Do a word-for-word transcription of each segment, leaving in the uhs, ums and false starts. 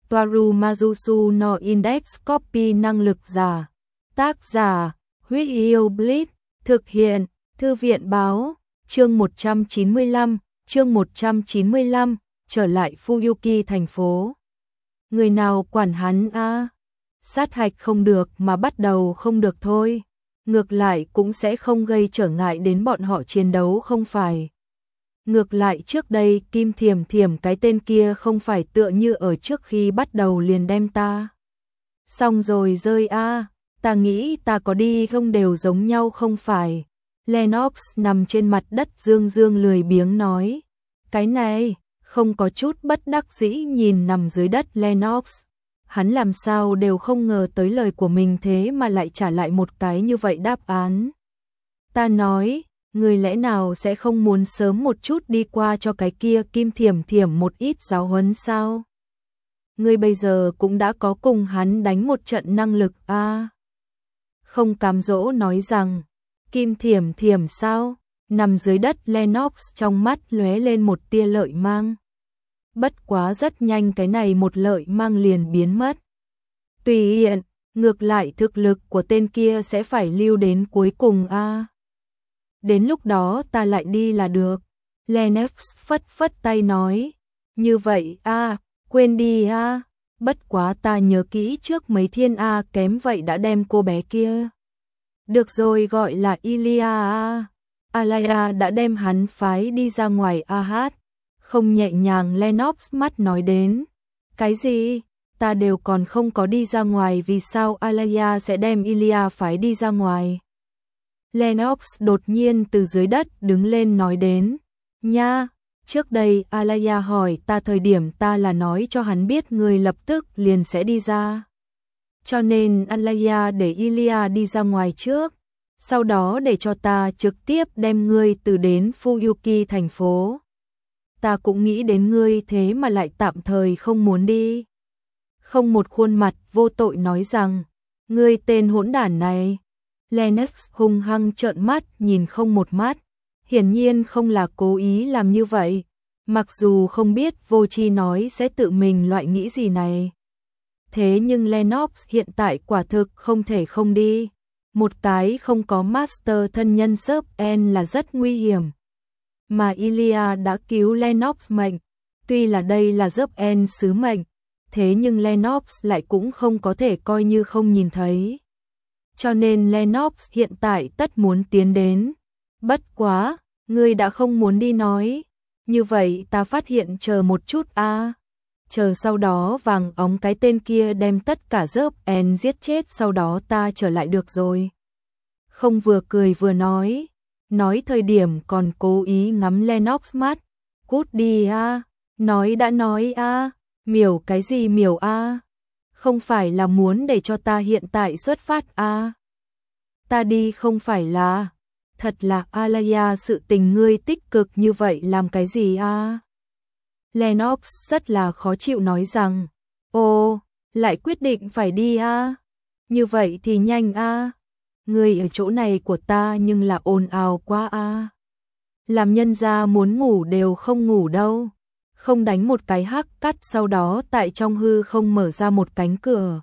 Toaru Majusu no Index Copy năng lực giả. Tác giả, Huyết Yêu Blitz, thực hiện, Thư viện báo, chương một trăm chín mươi lăm, chương một trăm chín mươi lăm, trở lại Fuyuki thành phố. Người nào quản hắn a? À? Sát hạch không được mà bắt đầu không được thôi. Ngược lại cũng sẽ không gây trở ngại đến bọn họ chiến đấu không phải. Ngược lại trước đây Kim Thiểm Thiểm cái tên kia không phải tựa như ở trước khi bắt đầu liền đem ta. Xong rồi rơi a, à, ta nghĩ ta có đi không đều giống nhau không phải. Lennox nằm trên mặt đất dương dương lười biếng nói. Cái này, không có chút bất đắc dĩ nhìn nằm dưới đất Lennox. Hắn làm sao đều không ngờ tới lời của mình thế mà lại trả lại một cái như vậy đáp án. Ta nói, người lẽ nào sẽ không muốn sớm một chút đi qua cho cái kia Kim Thiểm Thiểm một ít giáo huấn sao? Người bây giờ cũng đã có cùng hắn đánh một trận năng lực a. À? Không cám dỗ nói rằng, Kim Thiểm Thiểm sao? Nằm dưới đất Lennox trong mắt lóe lên một tia lợi mang. Bất quá rất nhanh cái này một lợi mang liền biến mất. Tùy hiện, ngược lại thực lực của tên kia sẽ phải lưu đến cuối cùng a. À? Đến lúc đó ta lại đi là được. Lennox phất phất tay nói. Như vậy a, à, quên đi a. À. Bất quá ta nhớ kỹ trước mấy thiên a à, kém vậy đã đem cô bé kia. Được rồi gọi là Ilia a. Alaya đã đem hắn phái đi ra ngoài a hát. Không nhẹ nhàng Lennox mắt nói đến. Cái gì? Ta đều còn không có đi ra ngoài vì sao Alaya sẽ đem Ilia phái đi ra ngoài? Lennox đột nhiên từ dưới đất đứng lên nói đến. Nha, trước đây Alaya hỏi ta thời điểm ta là nói cho hắn biết người lập tức liền sẽ đi ra. Cho nên Alaya để Ilia đi ra ngoài trước. Sau đó để cho ta trực tiếp đem ngươi từ đến Fuyuki thành phố. Ta cũng nghĩ đến ngươi thế mà lại tạm thời không muốn đi. Không một khuôn mặt vô tội nói rằng, ngươi tên hỗn đản này. Lennox hung hăng trợn mắt nhìn không một mắt. Hiển nhiên không là cố ý làm như vậy. Mặc dù không biết vô tri nói sẽ tự mình loại nghĩ gì này. Thế nhưng Lennox hiện tại quả thực không thể không đi. Một cái không có master thân nhân sớp en là rất nguy hiểm. Mà Ilia đã cứu Lennox mệnh. Tuy là đây là dớp en sứ mệnh. Thế nhưng Lennox lại cũng không có thể coi như không nhìn thấy. Cho nên Lennox hiện tại tất muốn tiến đến. Bất quá, ngươi đã không muốn đi nói. Như vậy ta phát hiện chờ một chút a. À. Chờ sau đó vàng óng cái tên kia đem tất cả dớp en giết chết sau đó ta trở lại được rồi. Không vừa cười vừa nói. Nói thời điểm còn cố ý ngắm Lennox mắt. Cút đi a. À. Nói đã nói a. À. Miểu cái gì miểu a. À. Không phải là muốn để cho ta hiện tại xuất phát a. À. Ta đi không phải là. Thật là Alaya sự tình ngươi tích cực như vậy làm cái gì a. À. Lennox rất là khó chịu nói rằng. Ồ, lại quyết định phải đi a. À. Như vậy thì nhanh a. À. Ngươi ở chỗ này của ta nhưng là ồn ào quá a. À. Làm nhân gia muốn ngủ đều không ngủ đâu. Không đánh một cái hắc cắt sau đó tại trong hư không mở ra một cánh cửa.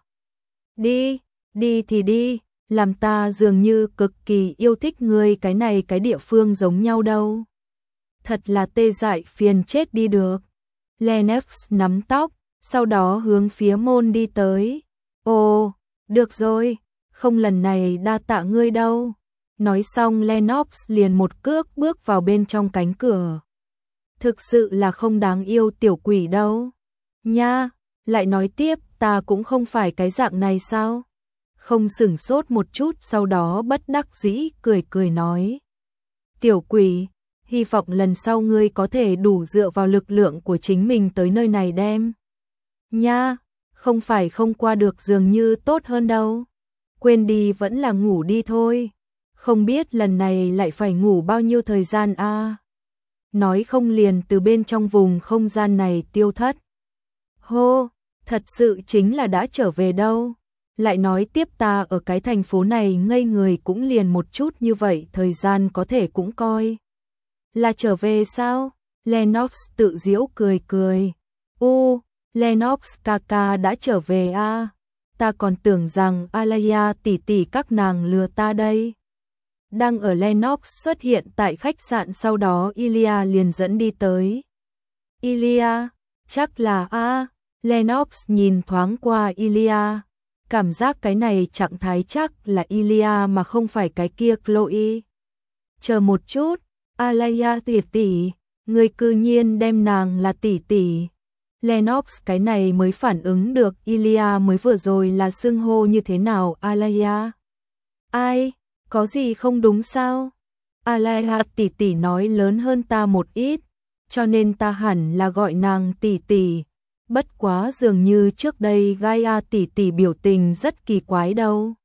Đi, đi thì đi, làm ta dường như cực kỳ yêu thích ngươi cái này cái địa phương giống nhau đâu. Thật là tê dại phiền chết đi được. Lennox nắm tóc, sau đó hướng phía môn đi tới. Ồ, được rồi, không lần này đa tạ ngươi đâu. Nói xong Lennox liền một cước bước vào bên trong cánh cửa. Thực sự là không đáng yêu tiểu quỷ đâu. Nha, lại nói tiếp ta cũng không phải cái dạng này sao? Không sửng sốt một chút sau đó bất đắc dĩ cười cười nói. Tiểu quỷ, hy vọng lần sau ngươi có thể đủ dựa vào lực lượng của chính mình tới nơi này đem. Nha, không phải không qua được dường như tốt hơn đâu. Quên đi vẫn là ngủ đi thôi. Không biết lần này lại phải ngủ bao nhiêu thời gian a. À? Nói không liền từ bên trong vùng không gian này tiêu thất. Hô, thật sự chính là đã trở về đâu. Lại nói tiếp ta ở cái thành phố này ngây người cũng liền một chút như vậy thời gian có thể cũng coi. Là trở về sao? Lennox tự giễu cười cười. U, Lennox ca ca đã trở về a. Ta còn tưởng rằng Alaya tỷ tỷ các nàng lừa ta đây. Đang ở Lennox xuất hiện tại khách sạn, sau đó Ilya liền dẫn đi tới. Ilya, chắc là a. Lennox nhìn thoáng qua Ilya, cảm giác cái này trạng thái chắc là Ilya mà không phải cái kia Chloe. Chờ một chút, Alaya tỷ tỷ, người cư nhiên đem nàng là tỷ tỷ. Lennox cái này mới phản ứng được Ilya mới vừa rồi là xưng hô như thế nào Alaya. Ai, có gì không đúng sao? Alaya tỷ tỷ nói lớn hơn ta một ít, cho nên ta hẳn là gọi nàng tỷ tỷ. Bất quá dường như trước đây Gaia tỷ tỷ biểu tình rất kỳ quái đâu.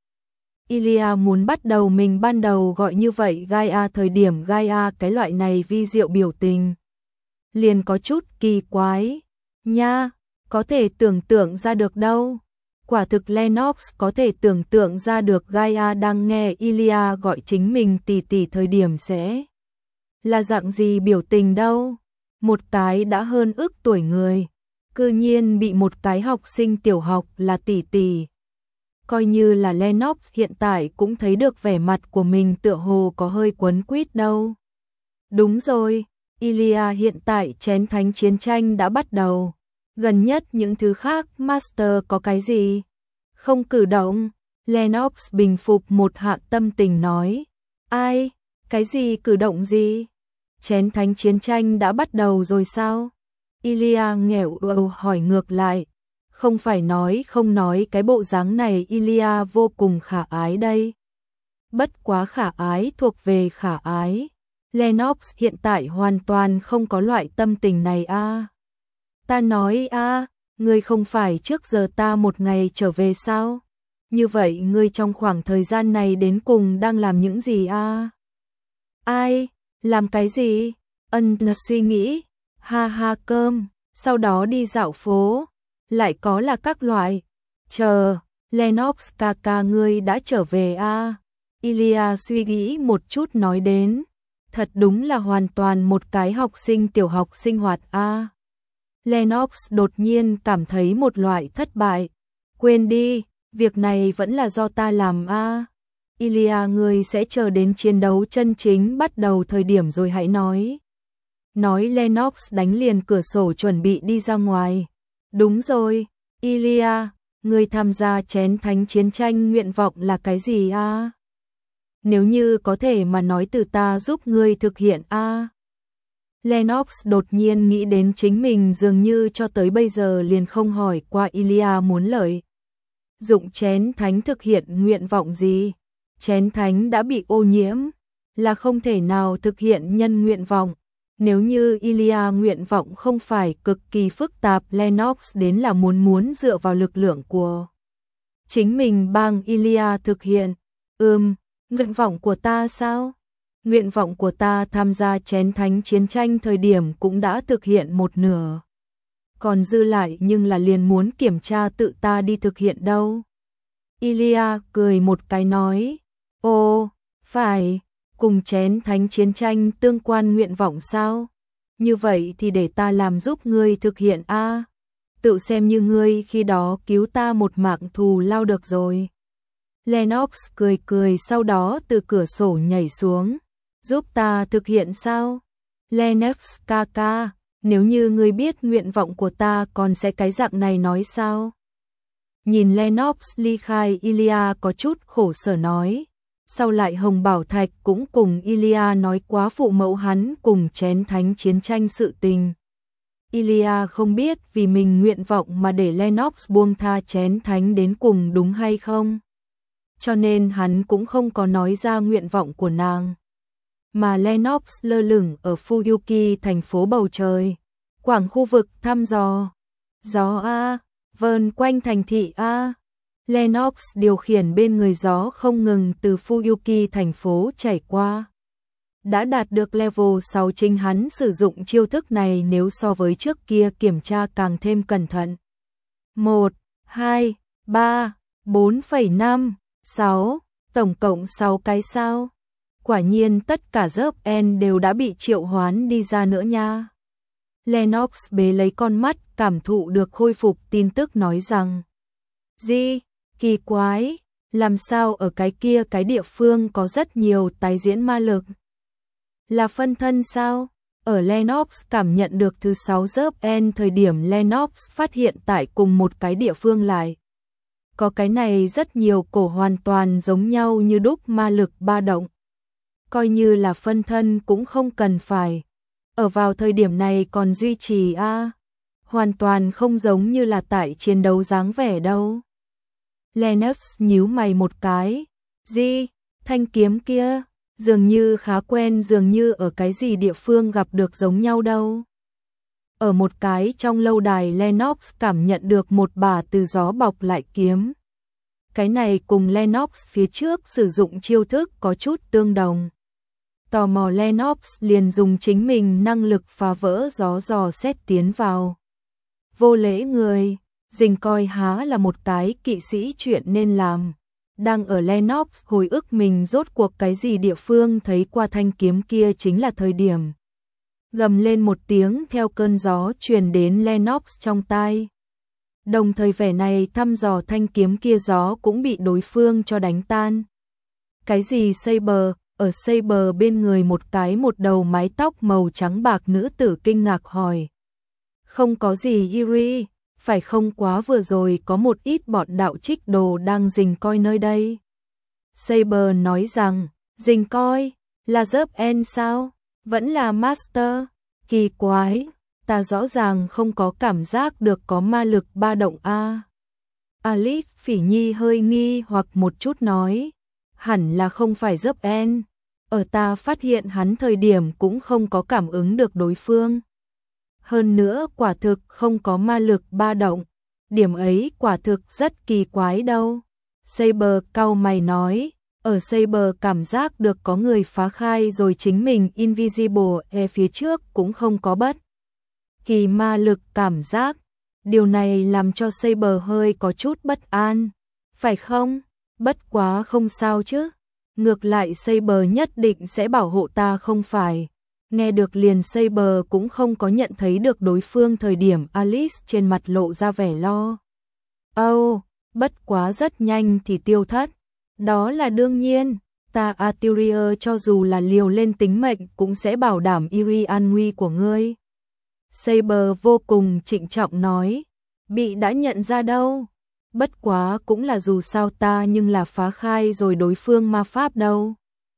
Ilya muốn bắt đầu mình ban đầu gọi như vậy Gaia, thời điểm Gaia cái loại này vi diệu biểu tình liền có chút kỳ quái nha, có thể tưởng tượng ra được đâu. Quả thực Lennox có thể tưởng tượng ra được Gaia đang nghe Ilya gọi chính mình tỷ tỷ thời điểm sẽ là dạng gì biểu tình đâu. Một cái đã hơn ức tuổi người, cư nhiên bị một cái học sinh tiểu học là tỷ tỷ. Coi như là Lennox hiện tại cũng thấy được vẻ mặt của mình tựa hồ có hơi quấn quýt đâu. Đúng rồi, Ilya hiện tại chén thánh chiến tranh đã bắt đầu. Gần nhất những thứ khác Master có cái gì? Không cử động. Lennox bình phục một hạ tâm tình nói. Ai? Cái gì cử động gì? Chén thánh chiến tranh đã bắt đầu rồi sao? Ilya nghẹo đầu hỏi ngược lại. Không phải nói không nói cái bộ dáng này Ilya vô cùng khả ái đây. Bất quá khả ái thuộc về khả ái. Lennox hiện tại hoàn toàn không có loại tâm tình này a. À. Ta nói a, à, ngươi không phải trước giờ ta một ngày trở về sao? Như vậy ngươi trong khoảng thời gian này đến cùng đang làm những gì a? À? Ai? Làm cái gì? Ân suy nghĩ. Ha ha cơm, sau đó đi dạo phố. Lại có là các loại. Chờ, Lennox ca ca ngươi đã trở về a. À? Ilya suy nghĩ một chút nói đến. Thật đúng là hoàn toàn một cái học sinh tiểu học sinh hoạt a. À? Lennox đột nhiên cảm thấy một loại thất bại. Quên đi, việc này vẫn là do ta làm a. À? Ilya ngươi sẽ chờ đến chiến đấu chân chính bắt đầu thời điểm rồi hãy nói. Nói Lennox đánh liền cửa sổ chuẩn bị đi ra ngoài. Đúng rồi, Ilya, ngươi tham gia chén thánh chiến tranh nguyện vọng là cái gì a? À? Nếu như có thể mà nói từ ta giúp ngươi thực hiện a. À? Lennox đột nhiên nghĩ đến chính mình dường như cho tới bây giờ liền không hỏi qua Ilya muốn lợi dụng chén thánh thực hiện nguyện vọng gì. Chén thánh đã bị ô nhiễm, là không thể nào thực hiện nhân nguyện vọng. Nếu như Ilya nguyện vọng không phải cực kỳ phức tạp, Lennox đến là muốn muốn dựa vào lực lượng của chính mình bằng Ilya thực hiện. Ừm, nguyện vọng của ta sao? Nguyện vọng của ta tham gia chén thánh chiến tranh thời điểm cũng đã thực hiện một nửa. Còn dư lại nhưng là liền muốn kiểm tra tự ta đi thực hiện đâu. Ilya cười một cái nói, ồ, phải, cùng chén thánh chiến tranh tương quan nguyện vọng sao? Như vậy thì để ta làm giúp ngươi thực hiện a. À? Tự xem như ngươi khi đó cứu ta một mạng thù lao được rồi. Lennox cười cười sau đó từ cửa sổ nhảy xuống. Giúp ta thực hiện sao? Lennox ca ca, nếu như ngươi biết nguyện vọng của ta còn sẽ cái dạng này nói sao? Nhìn Lennox ly khai, Ilya có chút khổ sở nói. Sau lại Hồng Bảo Thạch cũng cùng Ilya nói quá phụ mẫu hắn cùng chén thánh chiến tranh sự tình. Ilya không biết vì mình nguyện vọng mà để Lennox buông tha chén thánh đến cùng đúng hay không. Cho nên hắn cũng không có nói ra nguyện vọng của nàng. Mà Lennox lơ lửng ở Fuyuki thành phố bầu trời. Quảng khu vực thăm dò. Gió A, vờn quanh thành thị A. Lennox điều khiển bên người gió không ngừng từ Fuyuki thành phố chảy qua. Đã đạt được level sáu, chính hắn sử dụng chiêu thức này nếu so với trước kia kiểm tra càng thêm cẩn thận. một, hai, ba, bốn phẩy năm, sáu, tổng cộng sáu cái sao. Quả nhiên tất cả dớp N đều đã bị triệu hoán đi ra nữa nha. Lennox bế lấy con mắt, cảm thụ được khôi phục tin tức nói rằng: Gì? Kỳ quái, làm sao ở cái kia cái địa phương có rất nhiều tái diễn ma lực? Là phân thân sao? Ở Lennox cảm nhận được thứ sáu giớp N thời điểm Lennox phát hiện tại cùng một cái địa phương lại. Có cái này rất nhiều cổ hoàn toàn giống nhau như đúc ma lực ba động. Coi như là phân thân cũng không cần phải. Ở vào thời điểm này còn duy trì a à, hoàn toàn không giống như là tại chiến đấu dáng vẻ đâu. Lennox nhíu mày một cái. Gì? Thanh kiếm kia? Dường như khá quen, dường như ở cái gì địa phương gặp được giống nhau đâu. Ở một cái trong lâu đài Lennox cảm nhận được một bả từ gió bọc lại kiếm. Cái này cùng Lennox phía trước sử dụng chiêu thức có chút tương đồng. Tò mò Lennox liền dùng chính mình năng lực phá vỡ gió dò xét tiến vào. Vô lễ người, Dình coi há là một cái kỵ sĩ chuyện nên làm. Đang ở Lennox hồi ức mình rốt cuộc cái gì địa phương thấy qua thanh kiếm kia chính là thời điểm. Gầm lên một tiếng theo cơn gió truyền đến Lennox trong tai. Đồng thời vẻ này thăm dò thanh kiếm kia gió cũng bị đối phương cho đánh tan. Cái gì Saber? Ở Saber bên người một cái một đầu mái tóc màu trắng bạc nữ tử kinh ngạc hỏi. Không có gì Yuri, phải không quá vừa rồi có một ít bọn đạo trích đồ đang rình coi nơi đây. Saber nói rằng, rình coi, là dớp N sao? Vẫn là Master? Kỳ quái, ta rõ ràng không có cảm giác được có ma lực ba động a. Alice Phỉ Nhi hơi nghi hoặc một chút nói, hẳn là không phải dớp N. Ở ta phát hiện hắn thời điểm cũng không có cảm ứng được đối phương. Hơn nữa quả thực không có ma lực ba động. Điểm ấy quả thực rất kỳ quái đâu. Saber cau mày nói, ở Saber cảm giác được có người phá khai rồi chính mình Invisible E phía trước cũng không có bất kỳ ma lực cảm giác. Điều này làm cho Saber hơi có chút bất an. Phải không? Bất quá không sao chứ. Ngược lại Saber nhất định sẽ bảo hộ ta không phải. Nghe được liền Saber cũng không có nhận thấy được đối phương thời điểm Alice trên mặt lộ ra vẻ lo. Âu, oh, bất quá rất nhanh thì tiêu thất. Đó là đương nhiên, ta Artyria cho dù là liều lên tính mệnh cũng sẽ bảo đảm Iri an nguy của ngươi. Saber vô cùng trịnh trọng nói, bị đã nhận ra đâu. Bất quá cũng là dù sao ta nhưng là phá khai rồi đối phương ma pháp đâu.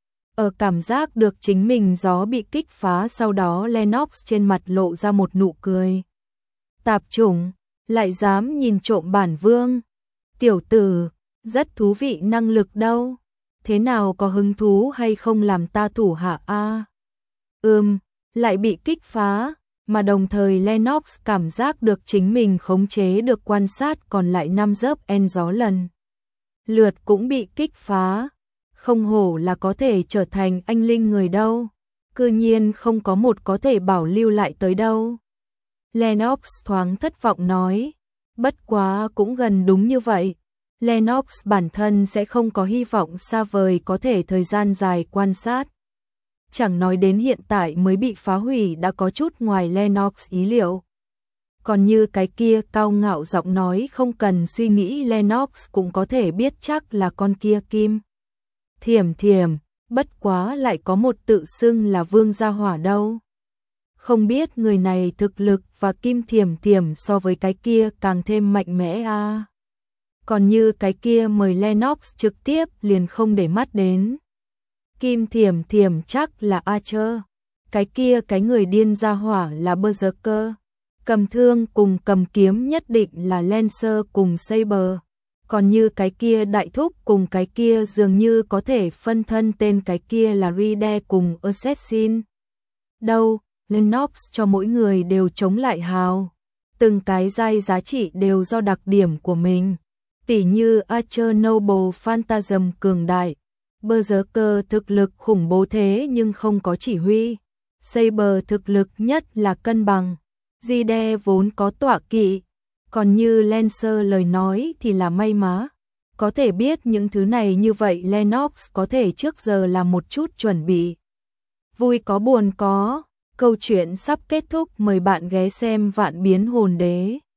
Ở cảm giác được chính mình gió bị kích phá sau đó Lennox trên mặt lộ ra một nụ cười. Tạp chủng, lại dám nhìn trộm bản vương. Tiểu tử, rất thú vị năng lực đâu. Thế nào có hứng thú hay không làm ta thủ hạ a? À? Ừm, lại bị kích phá, mà đồng thời Lennox cảm giác được chính mình khống chế được quan sát còn lại năm giớp N gió lần. Lượt cũng bị kích phá. Không hổ là có thể trở thành anh linh người đâu. Cư nhiên không có một có thể bảo lưu lại tới đâu. Lennox thoáng thất vọng nói. Bất quá cũng gần đúng như vậy. Lennox bản thân sẽ không có hy vọng xa vời có thể thời gian dài quan sát. Chẳng nói đến hiện tại mới bị phá hủy đã có chút ngoài Lennox ý liệu. Còn như cái kia cao ngạo giọng nói không cần suy nghĩ Lennox cũng có thể biết chắc là con kia Kim Thiểm Thiểm, bất quá lại có một tự xưng là vương gia hỏa đâu. Không biết người này thực lực và Kim Thiểm Thiểm so với cái kia càng thêm mạnh mẽ a. À. Còn như cái kia mời Lennox trực tiếp liền không để mắt đến. Kim Thiểm Thiểm chắc là Archer, cái kia cái người điên gia hỏa là Berserker, cầm thương cùng cầm kiếm nhất định là Lancer cùng Saber. Còn như cái kia đại thúc cùng cái kia dường như có thể phân thân tên cái kia là Ride cùng Assassin. Đâu, Lennox cho mỗi người đều chống lại hào. Từng cái giai giá trị đều do đặc điểm của mình. Tỉ như Archer Noble Phantasm cường đại. Berserker thực lực khủng bố thế nhưng không có chỉ huy. Saber thực lực nhất là cân bằng. Ride vốn có tọa kỵ. Còn như Lancer lời nói thì là may má. Có thể biết những thứ này như vậy Lennox có thể trước giờ làm một chút chuẩn bị. Vui có buồn có. câu chuyện sắp kết thúc, mời bạn ghé xem Vạn Biến Hồn Đế.